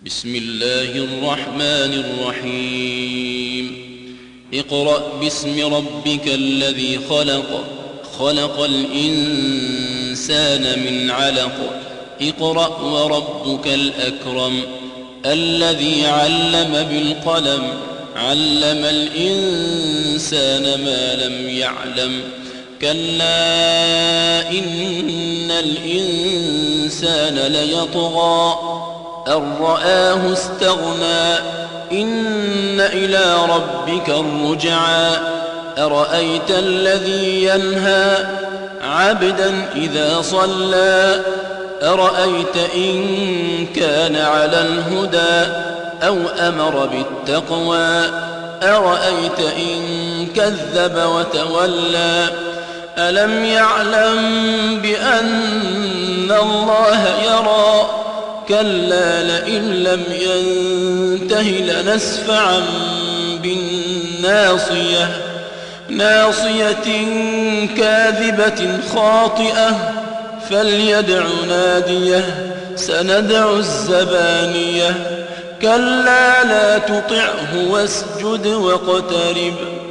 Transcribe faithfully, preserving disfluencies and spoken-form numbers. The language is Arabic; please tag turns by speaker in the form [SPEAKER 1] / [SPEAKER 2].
[SPEAKER 1] بسم الله الرحمن الرحيم اقرأ باسم ربك الذي خلق خلق الإنسان من علق اقرأ وربك الأكرم الذي علم بالقلم علم الإنسان ما لم يعلم كلا إن الإنسان ليطغى أن رآه استغنى إن إلى ربك الرجعى أرأيت الذي ينهى عبدا إذا صلى أرأيت إن كان على الهدى أو أمر بالتقوى أرأيت إن كذب وتولى ألم يعلم بأن الله يرى كلا لئن لم ينته لنسفعا بالناصية ناصية كاذبة خاطئة فليدع ناديه سندع الزبانية كلا لا تطعه واسجد واقترب